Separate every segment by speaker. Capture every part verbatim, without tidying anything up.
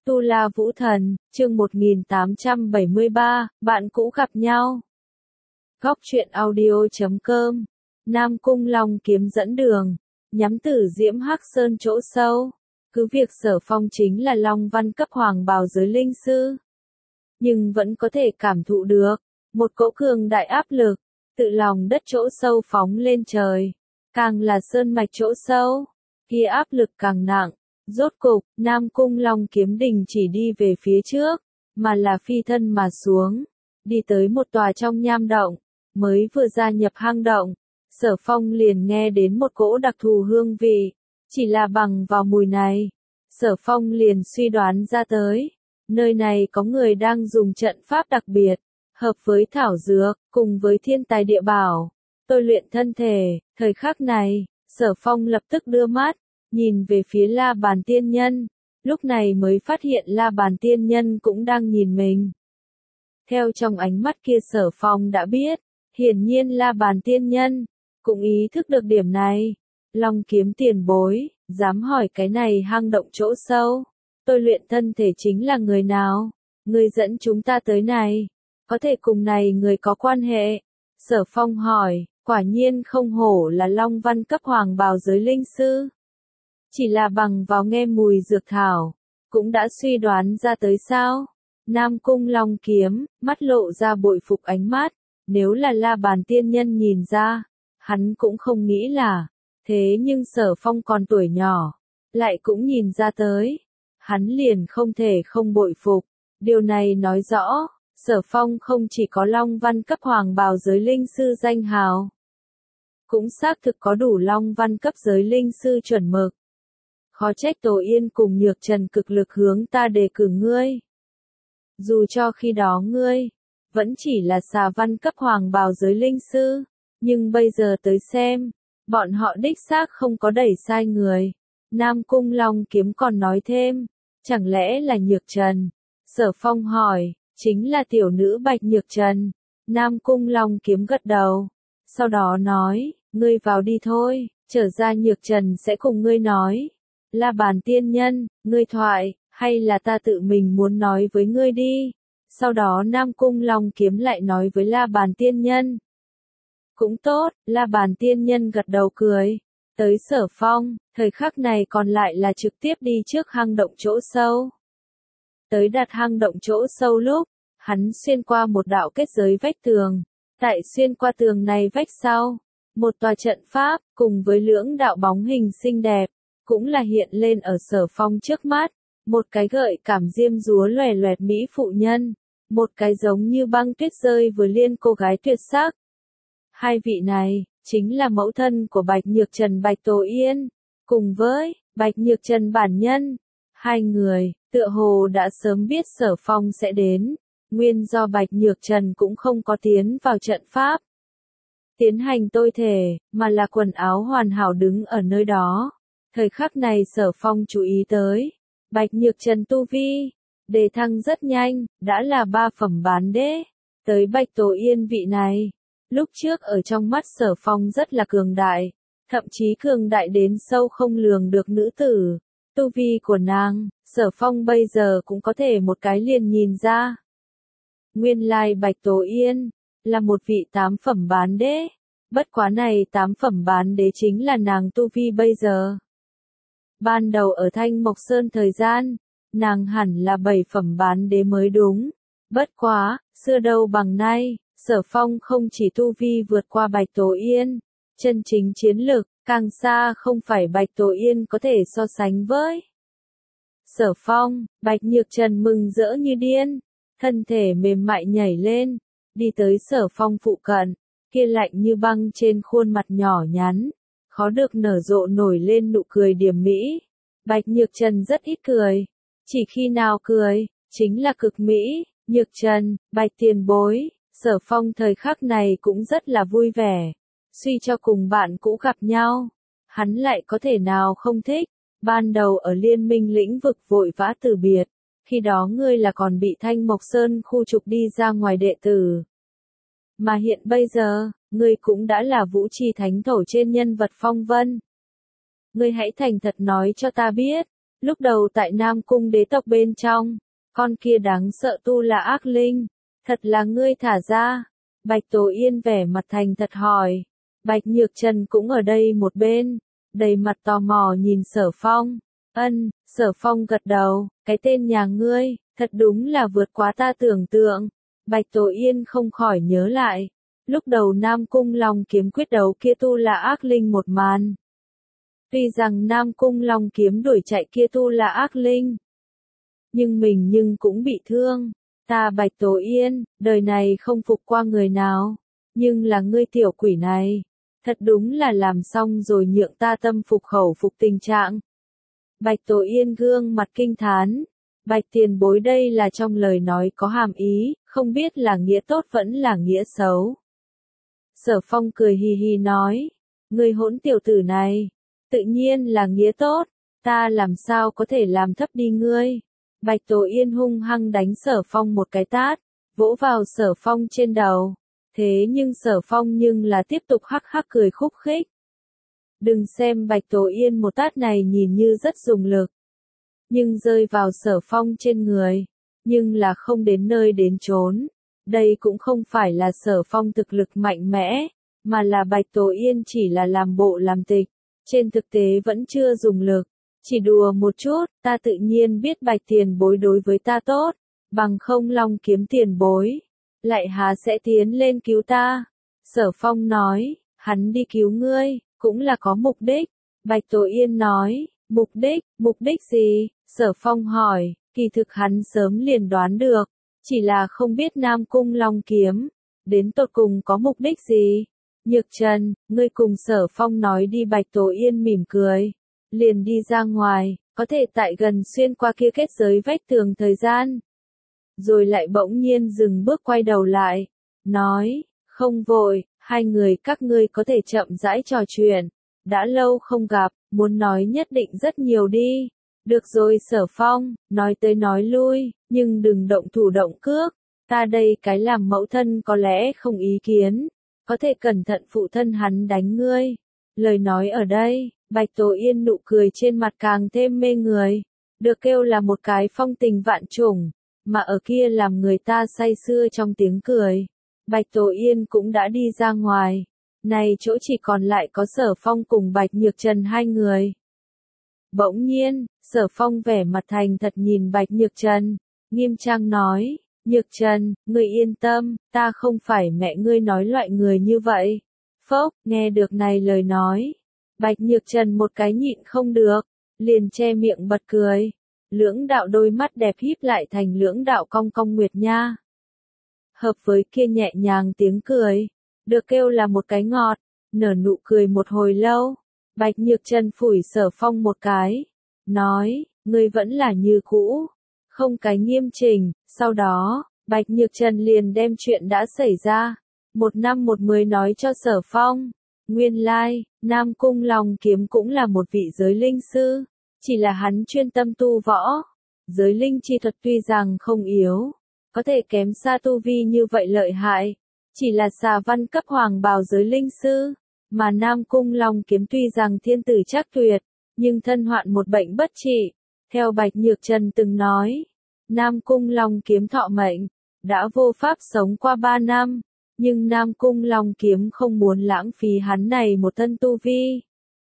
Speaker 1: Tu La Vũ Thần, chương một nghìn tám trăm bảy mươi ba, bạn cũ gặp nhau. Góc truyện audio chấm com, Nam Cung Long kiếm dẫn đường, nhắm Tử Diễm Hắc Sơn chỗ sâu. Cứ việc Sở Phong chính là Long Văn cấp hoàng bào giới linh sư, nhưng vẫn có thể cảm thụ được một cỗ cường đại áp lực, tự lòng đất chỗ sâu phóng lên trời. Càng là sơn mạch chỗ sâu, kia áp lực càng nặng. Rốt cục, Nam Cung Long kiếm đình chỉ đi về phía trước, mà là phi thân mà xuống, đi tới một tòa trong nham động, mới vừa gia nhập hang động, Sở Phong liền nghe đến một cỗ đặc thù hương vị, chỉ là bằng vào mùi này, Sở Phong liền suy đoán ra tới, nơi này có người đang dùng trận pháp đặc biệt, hợp với thảo dược, cùng với thiên tài địa bảo, tôi luyện thân thể. Thời khắc này, Sở Phong lập tức đưa mắt nhìn về phía La Bàn Tiên Nhân, lúc này mới phát hiện La Bàn Tiên Nhân cũng đang nhìn mình. Theo trong ánh mắt kia Sở Phong đã biết, hiển nhiên La Bàn Tiên Nhân cũng ý thức được điểm này. Long kiếm tiền bối, dám hỏi cái này hang động chỗ sâu, tôi luyện thân thể chính là người nào? Người dẫn chúng ta tới này, có thể cùng này người có quan hệ? Sở Phong hỏi, quả nhiên không hổ là Long Văn cấp hoàng bào giới linh sư. Chỉ là bằng vào nghe mùi dược thảo, cũng đã suy đoán ra tới sao? Nam Cung Long kiếm, mắt lộ ra bội phục ánh mắt, nếu là La Bàn Tiên Nhân nhìn ra, hắn cũng không nghĩ là, thế nhưng Sở Phong còn tuổi nhỏ, lại cũng nhìn ra tới, hắn liền không thể không bội phục. Điều này nói rõ, Sở Phong không chỉ có Long Văn cấp hoàng bào giới linh sư danh hào, cũng xác thực có đủ Long Văn cấp giới linh sư chuẩn mực. Khó trách Tổ Yên cùng Nhược Trần cực lực hướng ta đề cử ngươi. Dù cho khi đó ngươi vẫn chỉ là xà văn cấp hoàng bào giới linh sư, nhưng bây giờ tới xem, bọn họ đích xác không có đẩy sai người. Nam Cung Long kiếm còn nói thêm, chẳng lẽ là Nhược Trần? Sở Phong hỏi, chính là tiểu nữ Bạch Nhược Trần. Nam Cung Long kiếm gật đầu, sau đó nói, ngươi vào đi thôi, trở ra Nhược Trần sẽ cùng ngươi nói. La Bàn Tiên Nhân, ngươi thoại, hay là ta tự mình muốn nói với ngươi đi? Sau đó Nam Cung Long kiếm lại nói với La Bàn Tiên Nhân. Cũng tốt, La Bàn Tiên Nhân gật đầu cười. Tới Sở Phong, thời khắc này còn lại là trực tiếp đi trước hang động chỗ sâu. Tới đặt hang động chỗ sâu lúc, hắn xuyên qua một đạo kết giới vách tường. Tại xuyên qua tường này vách sau, một tòa trận pháp, cùng với lưỡng đạo bóng hình xinh đẹp, cũng là hiện lên ở Sở Phong trước mắt. Một cái gợi cảm diêm dúa loè loẹt mỹ phụ nhân, một cái giống như băng tuyết rơi vừa liên cô gái tuyệt sắc. Hai vị này, chính là mẫu thân của Bạch Nhược Trần Bạch Tổ Yên, cùng với Bạch Nhược Trần bản nhân. Hai người, tựa hồ đã sớm biết Sở Phong sẽ đến, nguyên do Bạch Nhược Trần cũng không có tiến vào trận pháp tiến hành tôi thể, mà là quần áo hoàn hảo đứng ở nơi đó. Thời khắc này Sở Phong chú ý tới, Bạch Nhược Trần tu vi đề thăng rất nhanh, đã là ba phẩm bán đế. Tới Bạch Tổ Yên vị này, lúc trước ở trong mắt Sở Phong rất là cường đại, thậm chí cường đại đến sâu không lường được nữ tử. Tu vi của nàng, Sở Phong bây giờ cũng có thể một cái liền nhìn ra. Nguyên lai Bạch Tổ Yên là một vị tám phẩm bán đế, bất quá này tám phẩm bán đế chính là nàng tu vi bây giờ. Ban đầu ở Thanh Mộc Sơn thời gian, nàng hẳn là bảy phẩm bán đế mới đúng. Bất quá, xưa đâu bằng nay, Sở Phong không chỉ tu vi vượt qua Bạch Tổ Yên, chân chính chiến lực, càng xa không phải Bạch Tổ Yên có thể so sánh với. Sở Phong, Bạch Nhược Trần mừng rỡ như điên, thân thể mềm mại nhảy lên, đi tới Sở Phong phụ cận, kia lạnh như băng trên khuôn mặt nhỏ nhắn, khó được nở rộ nổi lên nụ cười điềm mỹ. Bạch Nhược Trần rất ít cười, chỉ khi nào cười, chính là cực mỹ. Nhược Trần, Bạch tiền bối, Sở Phong thời khắc này cũng rất là vui vẻ, suy cho cùng bạn cũ gặp nhau, hắn lại có thể nào không thích. Ban đầu ở Liên Minh lĩnh vực vội vã từ biệt, khi đó ngươi là còn bị Thanh Mộc Sơn khu trục đi ra ngoài đệ tử. Mà hiện bây giờ, ngươi cũng đã là Vũ Trì Thánh Thổ trên nhân vật phong vân. Ngươi hãy thành thật nói cho ta biết, Lúc đầu tại Nam Cung đế tộc bên trong, con kia đáng sợ tu là ác linh, thật là ngươi thả ra. Bạch Tố Yên vẻ mặt thành thật hỏi. Bạch Nhược Trần cũng ở đây một bên, đầy mặt tò mò nhìn Sở Phong. Ân, Sở Phong gật đầu, cái tên nhà ngươi, thật đúng là vượt quá ta tưởng tượng. Bạch Tố Yên không khỏi nhớ lại, lúc đầu Nam Cung Long kiếm quyết đấu kia tu là ác linh một màn. Tuy rằng Nam Cung Long kiếm đuổi chạy kia tu là ác linh, nhưng mình nhưng cũng bị thương. Ta Bạch Tố Yên, đời này không phục qua người nào, nhưng là ngươi tiểu quỷ này, thật đúng là làm xong rồi nhượng ta tâm phục khẩu phục tình trạng. Bạch Tố Yên gương mặt kinh thán, Bạch tiền bối đây là trong lời nói có hàm ý, không biết là nghĩa tốt vẫn là nghĩa xấu. Sở Phong cười hì hì nói, ngươi hỗn tiểu tử này, tự nhiên là nghĩa tốt, ta làm sao có thể làm thấp đi ngươi. Bạch Tố Yên hung hăng đánh Sở Phong một cái tát, vỗ vào Sở Phong trên đầu. Thế nhưng Sở Phong nhưng là tiếp tục hắc hắc cười khúc khích. Đừng xem Bạch Tố Yên một tát này nhìn như rất dùng lực, nhưng rơi vào Sở Phong trên người, nhưng là không đến nơi đến chốn. Đây cũng không phải là Sở Phong thực lực mạnh mẽ, mà là Bạch Tố Yên chỉ là làm bộ làm tịch, trên thực tế vẫn chưa dùng lực. Chỉ đùa một chút, ta tự nhiên biết Bạch tiền bối đối với ta tốt, bằng không Long kiếm tiền bối, lại há sẽ tiến lên cứu ta. Sở Phong nói, hắn đi cứu ngươi, cũng là có mục đích. Bạch Tố Yên nói, mục đích, mục đích gì? Sở Phong hỏi, kỳ thực hắn sớm liền đoán được, chỉ là không biết Nam Cung Long kiếm, đến tột cùng có mục đích gì. Nhược Trần, ngươi cùng Sở Phong nói đi. Bạch Tố Yên mỉm cười, liền đi ra ngoài, có thể tại gần xuyên qua kia kết giới vách tường thời gian. Rồi lại bỗng nhiên dừng bước quay đầu lại, nói, không vội, hai người các ngươi có thể chậm rãi trò chuyện, đã lâu không gặp, muốn nói nhất định rất nhiều đi. Được rồi Sở Phong, nói tới nói lui, nhưng đừng động thủ động cước, ta đây cái làm mẫu thân có lẽ không ý kiến, có thể cẩn thận phụ thân hắn đánh ngươi. Lời nói ở đây, Bạch Tố Yên nụ cười trên mặt càng thêm mê người, được kêu là một cái phong tình vạn trùng, mà ở kia làm người ta say sưa trong tiếng cười. Bạch Tố Yên cũng đã đi ra ngoài, này chỗ chỉ còn lại có Sở Phong cùng Bạch Nhược Trần hai người. Bỗng nhiên, Sở Phong vẻ mặt thành thật nhìn Bạch Nhược Trần, nghiêm trang nói, Nhược Trần, ngươi yên tâm, ta không phải mẹ ngươi nói loại người như vậy. Phốc, nghe được này lời nói, Bạch Nhược Trần một cái nhịn không được, liền che miệng bật cười. Lưỡng đạo đôi mắt đẹp híp lại thành lưỡng đạo cong cong nguyệt nha. Hợp với kia nhẹ nhàng tiếng cười, được kêu là một cái ngọt, nở nụ cười một hồi lâu. Bạch Nhược Trần phủi Sở Phong một cái, nói, ngươi vẫn là như cũ, không cái nghiêm chỉnh. Sau đó, Bạch Nhược Trần liền đem chuyện đã xảy ra, một năm một mười nói cho Sở Phong. Nguyên lai, like, Nam Cung Long kiếm cũng là một vị giới linh sư, chỉ là hắn chuyên tâm tu võ. Giới linh chi thuật tuy rằng không yếu, có thể kém xa tu vi như vậy lợi hại, chỉ là xà văn cấp hoàng bào giới linh sư, mà Nam Cung Long kiếm tuy rằng thiên tử chắc tuyệt, nhưng thân hoạn một bệnh bất trị. Theo Bạch Nhược Trần từng nói, Nam Cung Long kiếm thọ mệnh, đã vô pháp sống qua ba năm, nhưng Nam Cung Long kiếm không muốn lãng phí hắn này một thân tu vi.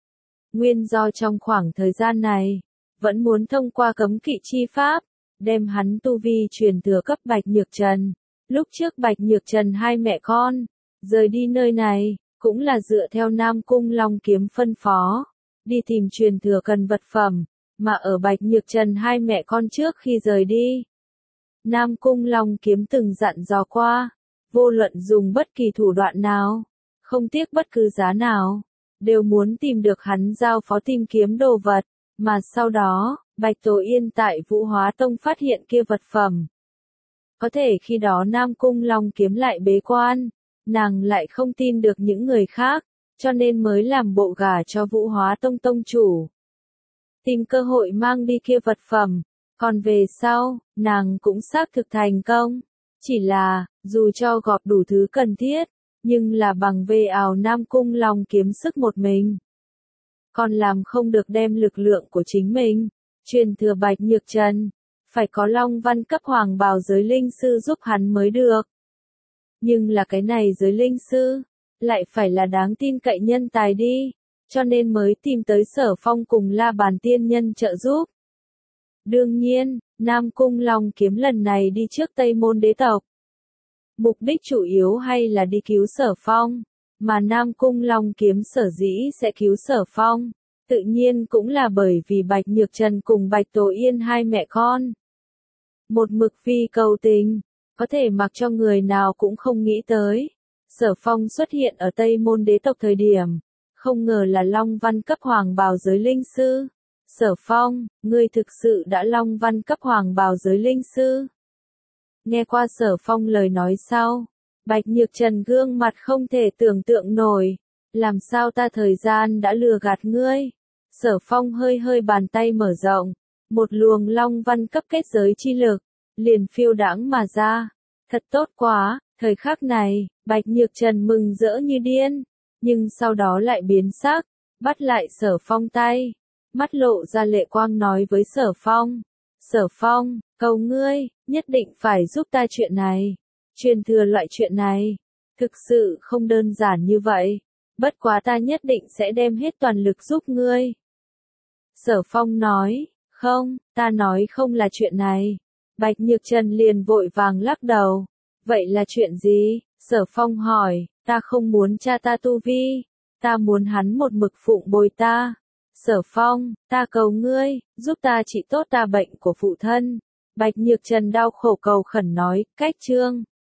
Speaker 1: Nguyên do trong khoảng thời gian này, vẫn muốn thông qua cấm kỵ chi pháp, đem hắn tu vi truyền thừa cấp Bạch Nhược Trần. Lúc trước Bạch Nhược Trần hai mẹ con, rời đi nơi này, cũng là dựa theo Nam Cung Long kiếm phân phó, đi tìm truyền thừa cần vật phẩm, mà ở Bạch Nhược Trần hai mẹ con trước khi rời đi. Nam Cung Long kiếm từng dặn dò qua, vô luận dùng bất kỳ thủ đoạn nào, không tiếc bất cứ giá nào, đều muốn tìm được hắn giao phó tìm kiếm đồ vật, mà sau đó, Bạch Tố Yên tại Vũ Hóa Tông phát hiện kia vật phẩm. Có thể khi đó Nam Cung Long kiếm lại bế quan, nàng lại không tin được những người khác, cho nên mới làm bộ gả cho Vũ Hóa Tông tông chủ. Tìm cơ hội mang đi kia vật phẩm, còn về sau, nàng cũng xác thực thành công. Chỉ là, dù cho gọp đủ thứ cần thiết, nhưng là bằng về ảo Nam Cung Long kiếm sức một mình, còn làm không được đem lực lượng của chính mình Truyền thừa Bạch Nhược Trần, phải có Long Văn cấp hoàng bào giới linh sư giúp hắn mới được. Nhưng là cái này giới linh sư, lại phải là đáng tin cậy nhân tài đi, cho nên mới tìm tới Sở Phong cùng La Bàn tiên nhân trợ giúp. Đương nhiên, Nam Cung Long Kiếm lần này đi trước Tây Môn đế tộc. Mục đích chủ yếu hay là đi cứu Sở Phong, mà Nam Cung Long Kiếm sở dĩ sẽ cứu Sở Phong, tự nhiên cũng là bởi vì Bạch Nhược Trần cùng Bạch Tố Yên hai mẹ con. Một mực phi cầu tình, có thể mặc cho người nào cũng không nghĩ tới. Sở Phong xuất hiện ở Tây Môn đế tộc thời điểm, không ngờ là Long Văn cấp hoàng bào giới linh sư. Sở Phong, ngươi thực sự đã Long Văn cấp hoàng bào giới linh sư. Nghe qua Sở Phong lời nói sau, Bạch Nhược Trần gương mặt không thể tưởng tượng nổi, làm sao ta thời gian đã lừa gạt ngươi. Sở Phong hơi hơi bàn tay mở rộng, một luồng Long Văn cấp kết giới chi lực, liền phiêu đãng mà ra. Thật tốt quá, thời khắc này, Bạch Nhược Trần mừng rỡ như điên, nhưng sau đó lại biến sắc, bắt lại Sở Phong tay, mắt lộ ra lệ quang nói với Sở Phong, Sở Phong, cầu ngươi, nhất định phải giúp ta chuyện này, truyền thừa loại chuyện này, thực sự không đơn giản như vậy, bất quá ta nhất định sẽ đem hết toàn lực giúp ngươi. Sở Phong nói, không, ta nói không là chuyện này. Bạch Nhược Trần liền vội vàng lắc đầu. Vậy là chuyện gì? Sở Phong hỏi, ta không muốn cha ta tu vi, ta muốn hắn một mực phụng bồi ta. Sở Phong, ta cầu ngươi, giúp ta trị tốt ta bệnh của phụ thân. Bạch Nhược Trần đau khổ cầu khẩn nói, cách chương.